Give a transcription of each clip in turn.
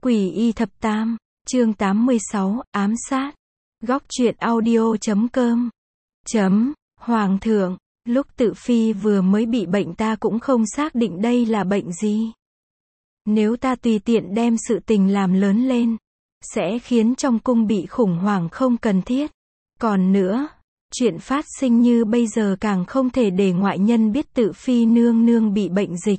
Quỷ y thập tam, chương 86, ám sát. Góc truyện audio.com. Hoàng thượng, lúc Tự Phi vừa mới bị bệnh ta cũng không xác định đây là bệnh gì. Nếu ta tùy tiện đem sự tình làm lớn lên, sẽ khiến trong cung bị khủng hoảng không cần thiết. Còn nữa, chuyện phát sinh như bây giờ càng không thể để ngoại nhân biết Tự Phi nương nương bị bệnh dịch.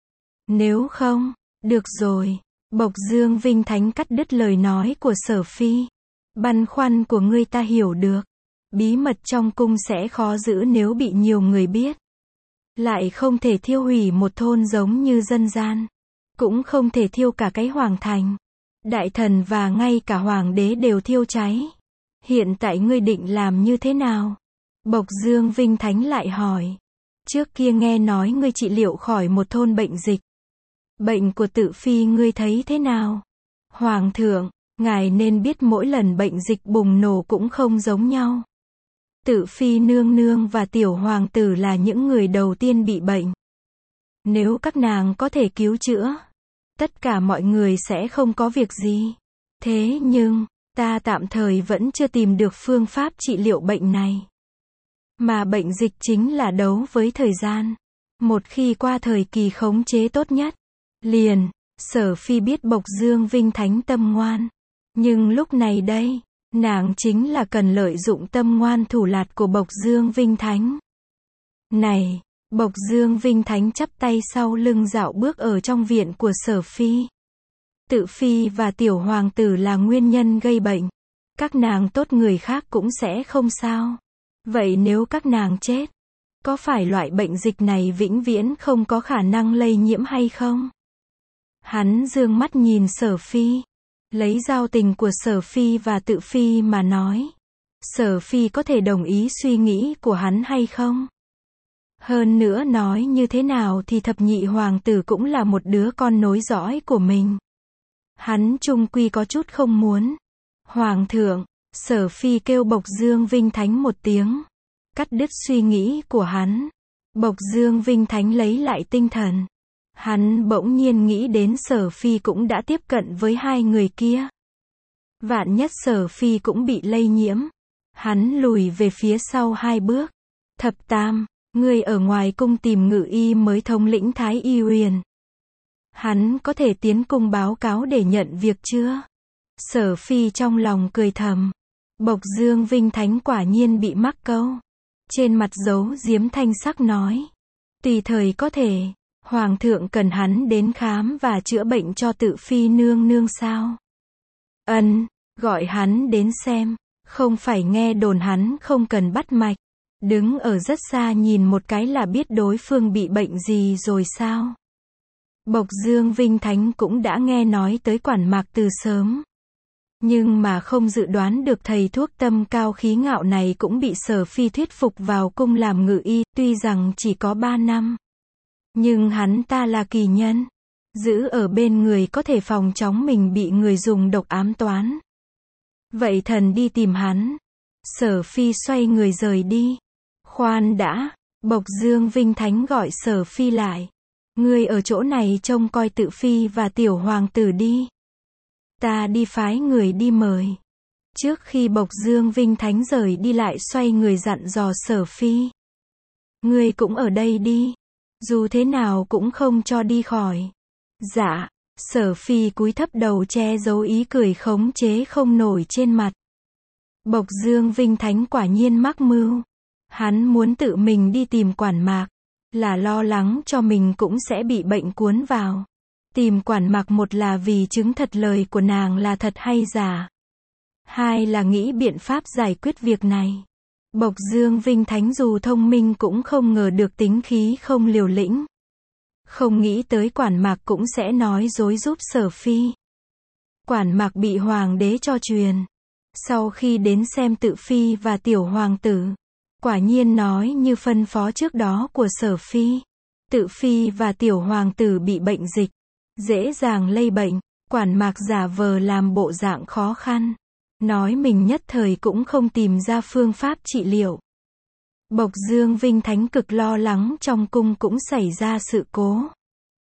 Nếu không, được rồi. Bộc Dương Vinh Thánh cắt đứt lời nói của Sở Phi. Băn khoăn của ngươi ta hiểu được. Bí mật trong cung sẽ khó giữ nếu bị nhiều người biết. Lại không thể thiêu hủy một thôn giống như dân gian. Cũng không thể thiêu cả cái hoàng thành. Đại thần và ngay cả hoàng đế đều thiêu cháy. Hiện tại ngươi định làm như thế nào? Bộc Dương Vinh Thánh lại hỏi. Trước kia nghe nói ngươi trị liệu khỏi một thôn bệnh dịch. Bệnh của Tự Phi ngươi thấy thế nào? Hoàng thượng, ngài nên biết mỗi lần bệnh dịch bùng nổ cũng không giống nhau. Tự Phi nương nương và tiểu hoàng tử là những người đầu tiên bị bệnh. Nếu các nàng có thể cứu chữa, tất cả mọi người sẽ không có việc gì. Thế nhưng, ta tạm thời vẫn chưa tìm được phương pháp trị liệu bệnh này. Mà bệnh dịch chính là đấu với thời gian. Một khi qua thời kỳ khống chế tốt nhất, liền, Sở Phi biết Bộc Dương Vinh Thánh tâm ngoan. Nhưng lúc này đây, nàng chính là cần lợi dụng tâm ngoan thủ lạt của Bộc Dương Vinh Thánh. Này, Bộc Dương Vinh Thánh chắp tay sau lưng dạo bước ở trong viện của Sở Phi. Tự Phi và tiểu hoàng tử là nguyên nhân gây bệnh. Các nàng tốt người khác cũng sẽ không sao. Vậy nếu các nàng chết, có phải loại bệnh dịch này vĩnh viễn không có khả năng lây nhiễm hay không? Hắn dương mắt nhìn Sở Phi, lấy giao tình của Sở Phi và Tự Phi mà nói. Sở Phi có thể đồng ý suy nghĩ của hắn hay không? Hơn nữa nói như thế nào thì thập nhị hoàng tử cũng là một đứa con nối dõi của mình. Hắn chung quy có chút không muốn. Hoàng thượng, Sở Phi kêu Bộc Dương Vinh Thánh một tiếng, cắt đứt suy nghĩ của hắn. Bộc Dương Vinh Thánh lấy lại tinh thần. Hắn bỗng nhiên nghĩ đến Sở Phi cũng đã tiếp cận với hai người kia. Vạn nhất Sở Phi cũng bị lây nhiễm. Hắn lùi về phía sau hai bước. Thập tam, ngươi ở ngoài cung tìm ngự y mới thống lĩnh Thái Y Huyền. Hắn có thể tiến cung báo cáo để nhận việc chưa? Sở Phi trong lòng cười thầm. Bộc Dương Vinh Thánh quả nhiên bị mắc câu. Trên mặt giấu giếm thanh sắc nói. Tùy thời có thể. Hoàng thượng cần hắn đến khám và chữa bệnh cho Tự Phi nương nương sao? Gọi hắn đến xem. Không phải nghe đồn hắn không cần bắt mạch. Đứng ở rất xa nhìn một cái là biết đối phương bị bệnh gì rồi sao? Bộc Dương Vinh Thánh cũng đã nghe nói tới Quản Mạc từ sớm. Nhưng mà không dự đoán được thầy thuốc tâm cao khí ngạo này cũng bị Sở Phi thuyết phục vào cung làm ngự y, tuy rằng chỉ có 3 năm. Nhưng hắn ta là kỳ nhân. Giữ ở bên người có thể phòng chóng mình bị người dùng độc ám toán. Vậy thần đi tìm hắn. Sở Phi xoay người rời đi. Khoan đã, Bộc Dương Vinh Thánh gọi Sở Phi lại. Ngươi ở chỗ này trông coi Tự Phi và tiểu hoàng tử đi. Ta đi phái người đi mời. Trước khi Bộc Dương Vinh Thánh rời đi lại xoay người dặn dò Sở Phi. Ngươi cũng ở đây đi. Dù thế nào cũng không cho đi khỏi. Dạ. Sở Phi cúi thấp đầu che giấu ý cười khống chế không nổi trên mặt. Bộc Dương Vinh Thánh quả nhiên mắc mưu. Hắn muốn tự mình đi tìm Quản Mạc. Là lo lắng cho mình cũng sẽ bị bệnh cuốn vào. Tìm Quản Mạc một là vì chứng thật lời của nàng là thật hay giả. Hai là nghĩ biện pháp giải quyết việc này. Bộc Dương Vinh Thánh dù thông minh cũng không ngờ được tính khí không liều lĩnh. Không nghĩ tới Quản Mạc cũng sẽ nói dối giúp Sở Phi. Quản Mạc bị hoàng đế cho truyền. Sau khi đến xem Tự Phi và tiểu hoàng tử, quả nhiên nói như phân phó trước đó của Sở Phi. Tự Phi và tiểu hoàng tử bị bệnh dịch, dễ dàng lây bệnh. Quản Mạc giả vờ làm bộ dạng khó khăn, nói mình nhất thời cũng không tìm ra phương pháp trị liệu. Bộc Dương Vinh Thánh cực lo lắng trong cung cũng xảy ra sự cố.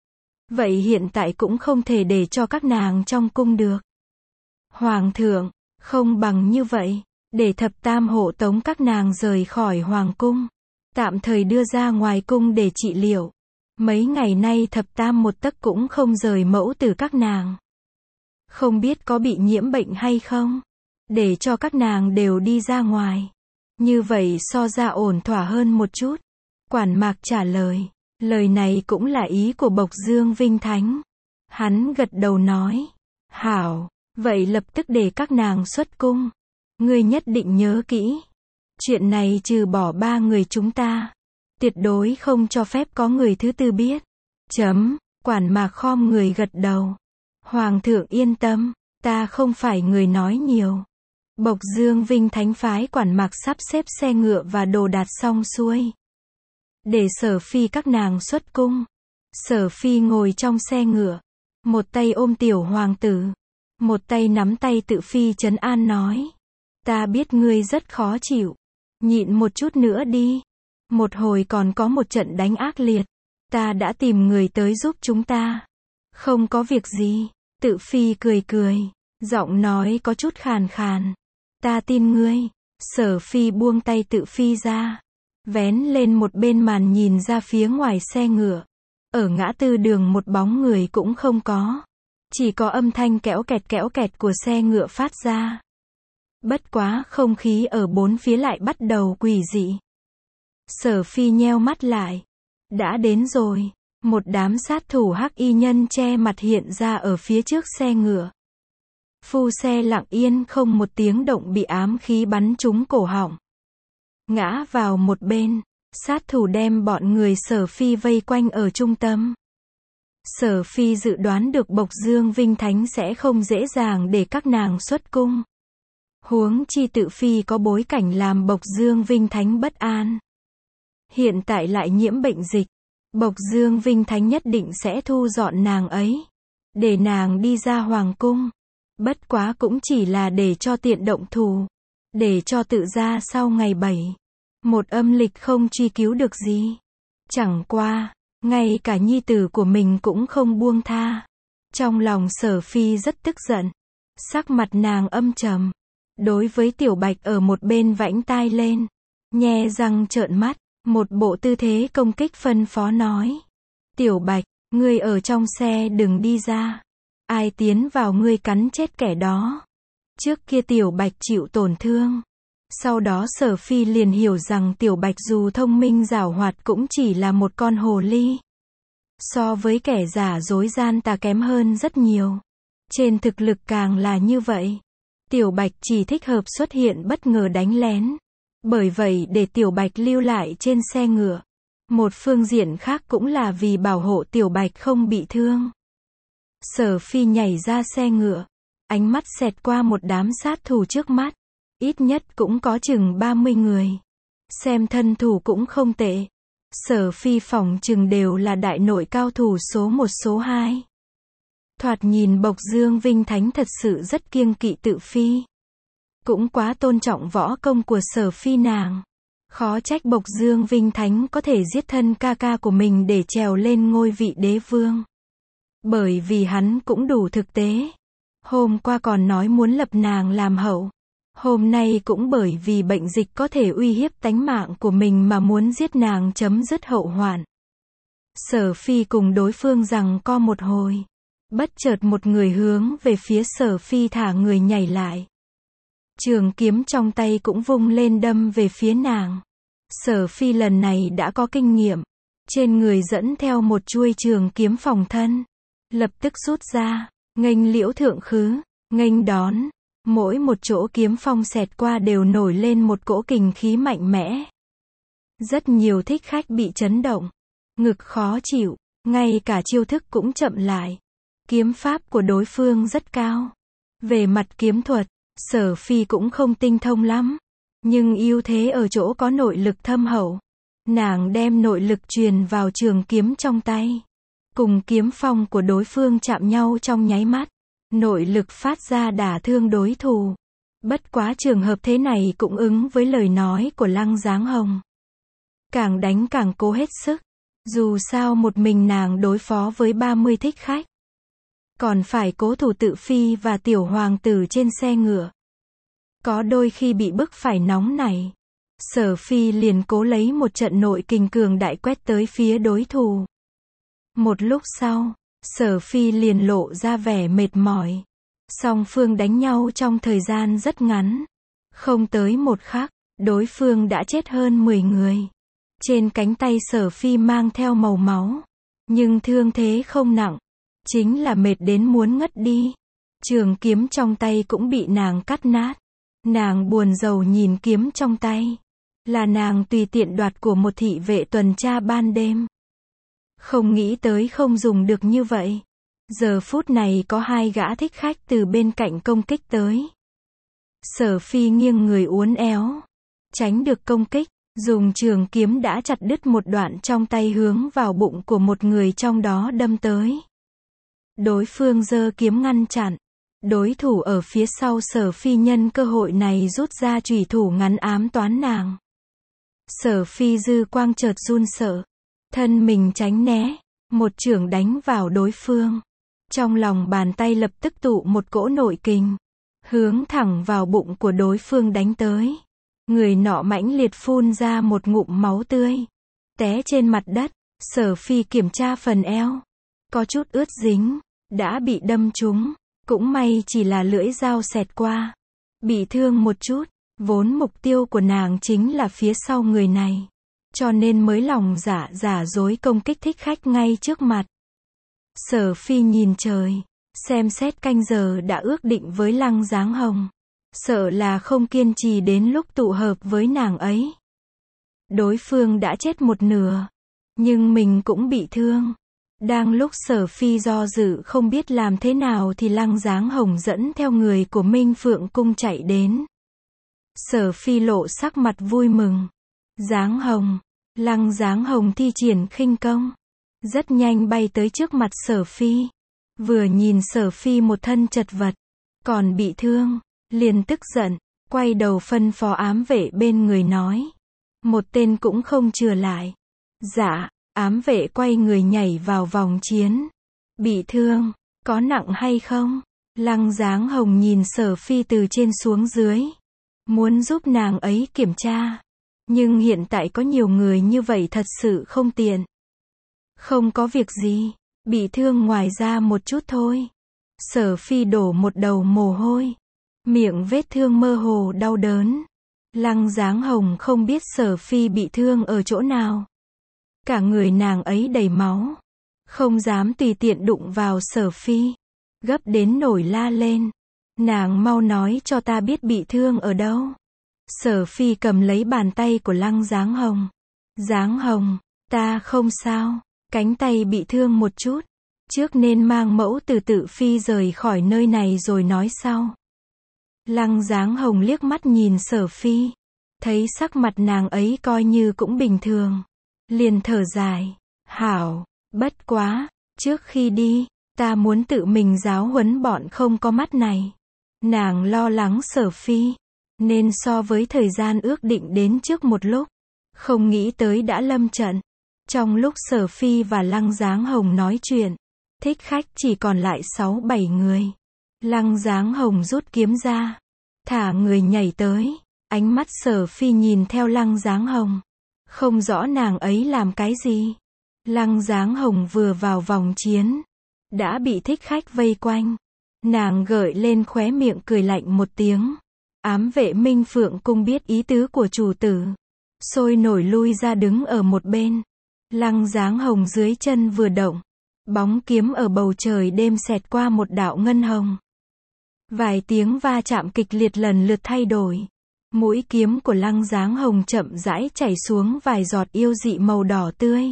Vậy hiện tại cũng không thể để cho các nàng trong cung được. Hoàng thượng, không bằng như vậy, để thập tam hộ tống các nàng rời khỏi hoàng cung, tạm thời đưa ra ngoài cung để trị liệu. Mấy ngày nay thập tam một tấc cũng không rời mẫu từ các nàng. Không biết có bị nhiễm bệnh hay không? Để cho các nàng đều đi ra ngoài. Như vậy so ra ổn thỏa hơn một chút. Quản Mạc trả lời. Lời này cũng là ý của Bộc Dương Vinh Thánh. Hắn gật đầu nói. Hảo, vậy lập tức để các nàng xuất cung. Ngươi nhất định nhớ kỹ. Chuyện này trừ bỏ 3 người chúng ta. Tuyệt đối không cho phép có người thứ tư biết. Quản Mạc khom người gật đầu. Hoàng thượng yên tâm, ta không phải người nói nhiều. Bộc Dương Vinh Thánh phái Quản Mạc sắp xếp xe ngựa và đồ đạc xong xuôi. Để Sở Phi các nàng xuất cung. Sở Phi ngồi trong xe ngựa. Một tay ôm tiểu hoàng tử. Một tay nắm tay Tự Phi trấn an nói. Ta biết ngươi rất khó chịu. Nhịn một chút nữa đi. Một hồi còn có một trận đánh ác liệt. Ta đã tìm người tới giúp chúng ta. Không có việc gì. Tự Phi cười cười. Giọng nói có chút khàn khàn. Ta tin ngươi. Sở Phi buông tay Tự Phi ra. Vén lên một bên màn nhìn ra phía ngoài xe ngựa. Ở ngã tư đường một bóng người cũng không có. Chỉ có âm thanh kéo kẹt của xe ngựa phát ra. Bất quá không khí ở bốn phía lại bắt đầu quỷ dị. Sở Phi nheo mắt lại. Đã đến rồi. Một đám sát thủ hắc y nhân che mặt hiện ra ở phía trước xe ngựa. Phu xe lặng yên không một tiếng động bị ám khí bắn trúng cổ họng. Ngã vào một bên. Sát thủ đem bọn người Sở Phi vây quanh ở trung tâm. Sở Phi dự đoán được Bộc Dương Vinh Thánh sẽ không dễ dàng để các nàng xuất cung. Huống chi Tự Phi có bối cảnh làm Bộc Dương Vinh Thánh bất an. Hiện tại lại nhiễm bệnh dịch. Bộc Dương Vinh Thánh nhất định sẽ thu dọn nàng ấy. Để nàng đi ra hoàng cung. Bất quá cũng chỉ là để cho tiện động thủ. Để cho tự ra sau ngày 7. Một âm lịch không truy cứu được gì. Chẳng qua, ngay cả nhi tử của mình cũng không buông tha. Trong lòng Sở Phi rất tức giận. Sắc mặt nàng âm trầm. Đối với Tiểu Bạch ở một bên vãnh tai lên. Nhe răng trợn mắt. Một bộ tư thế công kích phân phó nói. Tiểu Bạch, ngươi ở trong xe đừng đi ra. Ai tiến vào ngươi cắn chết kẻ đó. Trước kia Tiểu Bạch chịu tổn thương. Sau đó Sở Phi liền hiểu rằng Tiểu Bạch dù thông minh giảo hoạt cũng chỉ là một con hồ ly. So với kẻ giả dối gian tà kém hơn rất nhiều. Trên thực lực càng là như vậy. Tiểu Bạch chỉ thích hợp xuất hiện bất ngờ đánh lén. Bởi vậy để Tiểu Bạch lưu lại trên xe ngựa. Một phương diện khác cũng là vì bảo hộ Tiểu Bạch không bị thương. Sở Phi nhảy ra xe ngựa. Ánh mắt xẹt qua một đám sát thủ trước mắt. Ít nhất cũng có chừng 30 người. Xem thân thủ cũng không tệ. Sở Phi phỏng chừng đều là đại nội cao thủ số 1 số 2. Thoạt nhìn Bộc Dương Vinh Thánh thật sự rất kiêng kỵ Tự Phi. Cũng quá tôn trọng võ công của Sở Phi nàng. Khó trách Bộc Dương Vinh Thánh có thể giết thân ca ca của mình để trèo lên ngôi vị đế vương. Bởi vì hắn cũng đủ thực tế. Hôm qua còn nói muốn lập nàng làm hậu. Hôm nay cũng bởi vì bệnh dịch có thể uy hiếp tánh mạng của mình mà muốn giết nàng chấm dứt hậu hoạn. Sở Phi cùng đối phương giằng co một hồi. Bất chợt một người hướng về phía Sở Phi thả người nhảy lại. Trường kiếm trong tay cũng vung lên đâm về phía nàng. Sở Phi lần này đã có kinh nghiệm. Trên người dẫn theo một chuôi trường kiếm phòng thân. Lập tức rút ra, nghênh Liễu Thượng khứ, nghênh đón. Mỗi một chỗ kiếm phong xẹt qua đều nổi lên một cỗ kình khí mạnh mẽ. Rất nhiều thích khách bị chấn động. Ngực khó chịu, ngay cả chiêu thức cũng chậm lại. Kiếm pháp của đối phương rất cao. Về mặt kiếm thuật, Sở Phi cũng không tinh thông lắm. Nhưng ưu thế ở chỗ có nội lực thâm hậu. Nàng đem nội lực truyền vào trường kiếm trong tay. Cùng kiếm phong của đối phương chạm nhau trong nháy mắt. Nội lực phát ra đả thương đối thủ. Bất quá trường hợp thế này cũng ứng với lời nói của Lăng Giáng Hồng. Càng đánh càng cố hết sức. Dù sao một mình nàng đối phó với 30 thích khách. Còn phải cố thủ Tự Phi và tiểu hoàng tử trên xe ngựa. Có đôi khi bị bức phải nóng này. Sở Phi liền cố lấy một trận nội kình cường đại quét tới phía đối thủ. Một lúc sau, Sở Phi liền lộ ra vẻ mệt mỏi. Song phương đánh nhau trong thời gian rất ngắn. Không tới một khắc, đối phương đã chết hơn 10 người. Trên cánh tay Sở Phi mang theo màu máu. Nhưng thương thế không nặng. Chính là mệt đến muốn ngất đi. Trường kiếm trong tay cũng bị nàng cắt nát. Nàng buồn rầu nhìn kiếm trong tay. Là nàng tùy tiện đoạt của một thị vệ tuần tra ban đêm. Không nghĩ tới không dùng được như vậy. Giờ phút này có hai gã thích khách từ bên cạnh công kích tới. Sở Phi nghiêng người uốn éo. Tránh được công kích. Dùng trường kiếm đã chặt đứt một đoạn trong tay hướng vào bụng của một người trong đó đâm tới. Đối phương giơ kiếm ngăn chặn. Đối thủ ở phía sau Sở Phi nhân cơ hội này rút ra chùy thủ ngắn ám toán nàng. Sở Phi dư quang chợt run sợ. Thân mình tránh né. Một chưởng đánh vào đối phương. Trong lòng bàn tay lập tức tụ một cỗ nội kình. Hướng thẳng vào bụng của đối phương đánh tới. Người nọ mãnh liệt phun ra một ngụm máu tươi. Té trên mặt đất. Sở Phi kiểm tra phần eo. Có chút ướt dính. Đã bị đâm trúng. Cũng may chỉ là lưỡi dao xẹt qua. Bị thương một chút. Vốn mục tiêu của nàng chính là phía sau người này. Cho nên mới lòng giả dối công kích thích khách ngay trước mặt. Sở Phi nhìn trời. Xem xét canh giờ đã ước định với Lăng Giáng Hồng. Sợ là không kiên trì đến lúc tụ hợp với nàng ấy. Đối phương đã chết một nửa. Nhưng mình cũng bị thương. Đang lúc Sở Phi do dự không biết làm thế nào thì Lăng Giáng Hồng dẫn theo người của Minh Phượng Cung chạy đến. Sở Phi lộ sắc mặt vui mừng. Giáng Hồng. Lăng Giáng Hồng thi triển khinh công. Rất nhanh bay tới trước mặt Sở Phi. Vừa nhìn Sở Phi một thân chật vật. Còn bị thương. Liền tức giận. Quay đầu phân phó ám vệ bên người nói. Một tên cũng không chừa lại. Dạ. Ám vệ quay người nhảy vào vòng chiến. Bị thương. Có nặng hay không? Lăng Giáng Hồng nhìn Sở Phi từ trên xuống dưới. Muốn giúp nàng ấy kiểm tra. Nhưng hiện tại có nhiều người như vậy thật sự không tiện. Không có việc gì. Bị thương ngoài ra một chút thôi. Sở Phi đổ một đầu mồ hôi. Miệng vết thương mơ hồ đau đớn. Lăng Giáng Hồng không biết Sở Phi bị thương ở chỗ nào. Cả người nàng ấy đầy máu. Không dám tùy tiện đụng vào Sở Phi. Gấp đến nổi la lên. Nàng mau nói cho ta biết bị thương ở đâu. Sở Phi cầm lấy bàn tay của Lăng Giáng Hồng. Giáng Hồng, ta không sao. Cánh tay bị thương một chút. Trước nên mang mẫu từ Tự Phi rời khỏi nơi này rồi nói sau. Lăng Giáng Hồng liếc mắt nhìn Sở Phi. Thấy sắc mặt nàng ấy coi như cũng bình thường. Liền thở dài. Hảo, bất quá. Trước khi đi, ta muốn tự mình giáo huấn bọn không có mắt này. Nàng lo lắng Sở Phi. Nên so với thời gian ước định đến trước một lúc. Không nghĩ tới đã lâm trận. Trong lúc Sở Phi và Lăng Giáng Hồng nói chuyện. Thích khách chỉ còn lại 6-7 người. Lăng Giáng Hồng rút kiếm ra. Thả người nhảy tới. Ánh mắt Sở Phi nhìn theo Lăng Giáng Hồng. Không rõ nàng ấy làm cái gì. Lăng Giáng Hồng vừa vào vòng chiến. Đã bị thích khách vây quanh. Nàng gợi lên khóe miệng cười lạnh một tiếng. Ám vệ Minh Phượng Cung biết ý tứ của chủ tử. Sôi nổi lui ra đứng ở một bên. Lăng Giáng Hồng dưới chân vừa động. Bóng kiếm ở bầu trời đêm xẹt qua một đạo ngân hồng. Vài tiếng va chạm kịch liệt lần lượt thay đổi. Mũi kiếm của Lăng Giáng Hồng chậm rãi chảy xuống vài giọt yêu dị màu đỏ tươi.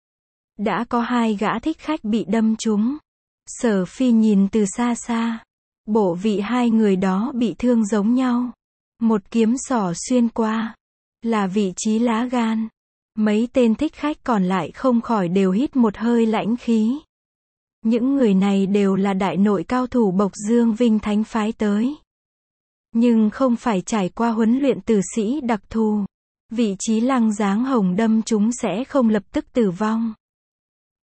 Đã có hai gã thích khách bị đâm trúng. Sở Phi nhìn từ xa xa. Bộ vị hai người đó bị thương giống nhau. Một kiếm xỏ xuyên qua. Là vị trí lá gan. Mấy tên thích khách còn lại không khỏi đều hít một hơi lãnh khí. Những người này đều là đại nội cao thủ Bộc Dương Vinh Thánh phái tới. Nhưng không phải trải qua huấn luyện tử sĩ đặc thù. Vị trí Lăng Giáng Hồng đâm chúng sẽ không lập tức tử vong.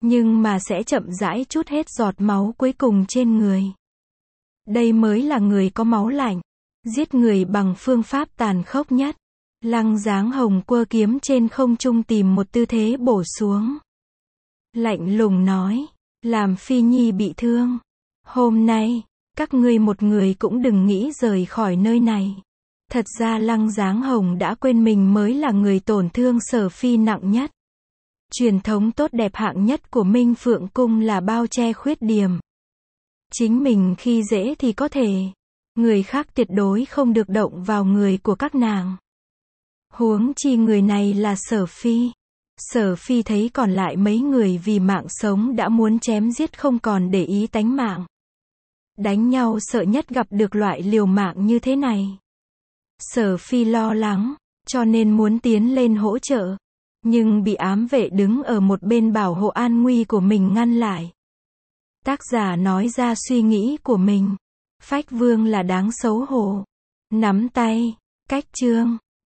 nhưng mà sẽ chậm rãi trút hết giọt máu cuối cùng trên người. Đây mới là người có máu lạnh, giết người bằng phương pháp tàn khốc nhất. Lăng Giáng Hồng quơ kiếm trên không trung tìm một tư thế bổ xuống. Lạnh lùng nói, làm Phi Nhi bị thương. Hôm nay, các ngươi một người cũng đừng nghĩ rời khỏi nơi này. Thật ra Lăng Giáng Hồng đã quên mình mới là người tổn thương Sở Phi nặng nhất. Truyền thống tốt đẹp hạng nhất của Minh Phượng Cung là bao che khuyết điểm. Chính mình khi dễ thì có thể, người khác tuyệt đối không được động vào người của các nàng. Huống chi người này là Sở Phi. Sở Phi thấy còn lại mấy người vì mạng sống đã muốn chém giết không còn để ý tánh mạng. Đánh nhau sợ nhất gặp được loại liều mạng như thế này. Sở Phi lo lắng, cho nên muốn tiến lên hỗ trợ. Nhưng bị ám vệ đứng ở một bên bảo hộ an nguy của mình ngăn lại. Tác giả nói ra suy nghĩ của mình. Phách Vương là đáng xấu hổ. Nắm tay, cách chương.